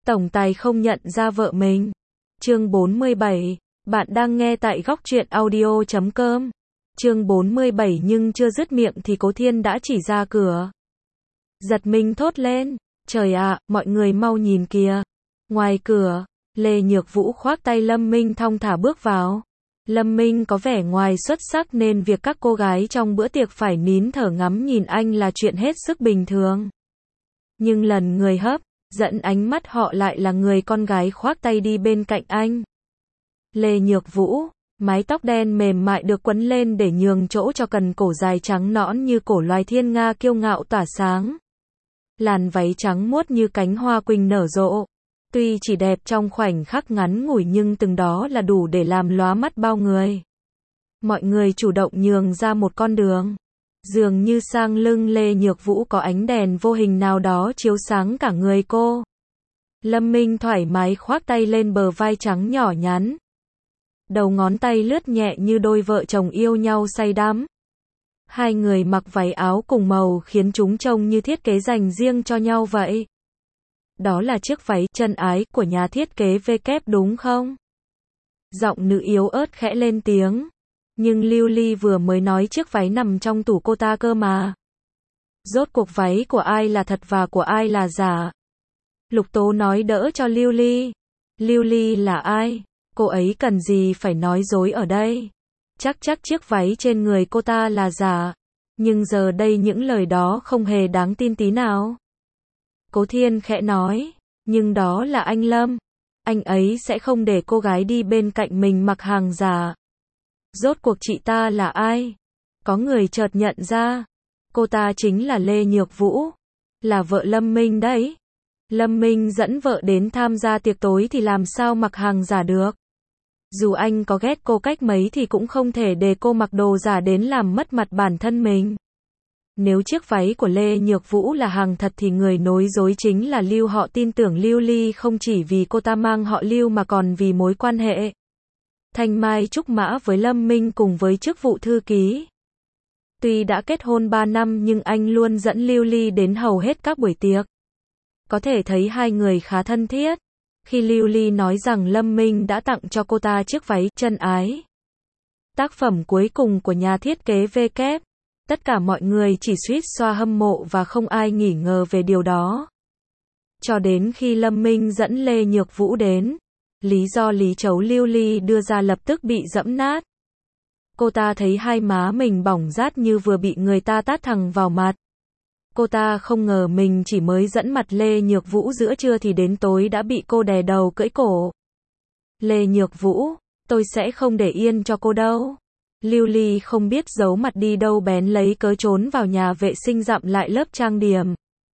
Tổng tài không nhận ra vợ mình. Chương 47. Bạn đang nghe tại góc truyện audio.com. Chương 47 nhưng chưa dứt miệng thì Cố Thiên đã chỉ ra cửa. Giật mình thốt lên. Trời ạ, mọi người mau nhìn kìa. Ngoài cửa, Lê Nhược Vũ khoác tay Lâm Minh thong thả bước vào. Lâm Minh có vẻ ngoài xuất sắc nên việc các cô gái trong bữa tiệc phải nín thở ngắm nhìn anh là chuyện hết sức bình thường. Nhưng lần người hấp dẫn ánh mắt họ lại là người con gái khoác tay đi bên cạnh anh. Lê Nhược Vũ, mái tóc đen mềm mại được quấn lên để nhường chỗ cho cần cổ dài trắng nõn như cổ loài thiên nga kiêu ngạo tỏa sáng. Làn váy trắng muốt như cánh hoa quỳnh nở rộ. Tuy chỉ đẹp trong khoảnh khắc ngắn ngủi nhưng từng đó là đủ để làm lóa mắt bao người. Mọi người chủ động nhường ra một con đường. Dường như sang lưng Lê Nhược Vũ có ánh đèn vô hình nào đó chiếu sáng cả người cô. Lâm Minh thoải mái khoác tay lên bờ vai trắng nhỏ nhắn. Đầu ngón tay lướt nhẹ như đôi vợ chồng yêu nhau say đắm. Hai người mặc váy áo cùng màu khiến chúng trông như thiết kế dành riêng cho nhau vậy. Đó là chiếc váy chân ái của nhà thiết kế VK đúng không? Giọng nữ yếu ớt khẽ lên tiếng. Nhưng Lưu Ly vừa mới nói chiếc váy nằm trong tủ cô ta cơ mà. Rốt cuộc váy của ai là thật và của ai là giả? Lục Tố nói đỡ cho Lưu Ly. Lưu Ly là ai? Cô ấy cần gì phải nói dối ở đây? Chắc chiếc váy trên người cô ta là giả. Nhưng giờ đây những lời đó không hề đáng tin tí nào. Cố Thiên khẽ nói. Nhưng đó là anh Lâm. Anh ấy sẽ không để cô gái đi bên cạnh mình mặc hàng giả. Rốt cuộc chị ta là ai? Có người chợt nhận ra. Cô ta chính là Lê Nhược Vũ. Là vợ Lâm Minh đấy. Lâm Minh dẫn vợ đến tham gia tiệc tối thì làm sao mặc hàng giả được. Dù anh có ghét cô cách mấy thì cũng không thể để cô mặc đồ giả đến làm mất mặt bản thân mình. Nếu chiếc váy của Lê Nhược Vũ là hàng thật thì người nói dối chính là Lưu. Họ tin tưởng Lưu Ly không chỉ vì cô ta mang họ Lưu mà còn vì mối quan hệ thanh mai trúc mã với Lâm Minh cùng với chức vụ thư ký. Tuy đã kết hôn 3 năm nhưng anh luôn dẫn Lưu Ly đến hầu hết các buổi tiệc. Có thể thấy hai người khá thân thiết. Khi Lưu Ly nói rằng Lâm Minh đã tặng cho cô ta chiếc váy chân ái, tác phẩm cuối cùng của nhà thiết kế VK, tất cả mọi người chỉ suýt xoa hâm mộ và không ai nghi ngờ về điều đó. Cho đến khi Lâm Minh dẫn Lê Nhược Vũ đến, lý do lý trấu Lưu Ly đưa ra lập tức bị giẫm nát. Cô ta thấy hai má mình bỏng rát như vừa bị người ta tát thẳng vào mặt. Cô ta không ngờ mình chỉ mới dẫn mặt Lê Nhược Vũ giữa trưa thì đến tối đã bị cô đè đầu cưỡi cổ. Lê Nhược Vũ, tôi sẽ không để yên cho cô đâu. Lưu Ly không biết giấu mặt đi đâu bén lấy cớ trốn vào nhà vệ sinh dặm lại lớp trang điểm.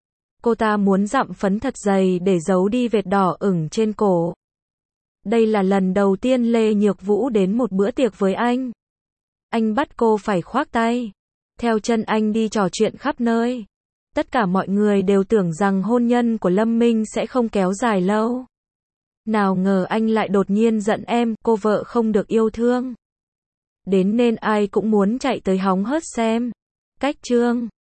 Cô ta muốn dặm phấn thật dày để giấu đi vệt đỏ ửng trên cổ. Đây là lần đầu tiên Lê Nhược Vũ đến một bữa tiệc với anh. Anh bắt cô phải khoác tay, theo chân anh đi trò chuyện khắp nơi. Tất cả mọi người đều tưởng rằng hôn nhân của Lâm Minh sẽ không kéo dài lâu. Nào ngờ anh lại đột nhiên giận em, cô vợ không được yêu thương. Đến nên ai cũng muốn chạy tới hóng hớt xem. Cách chương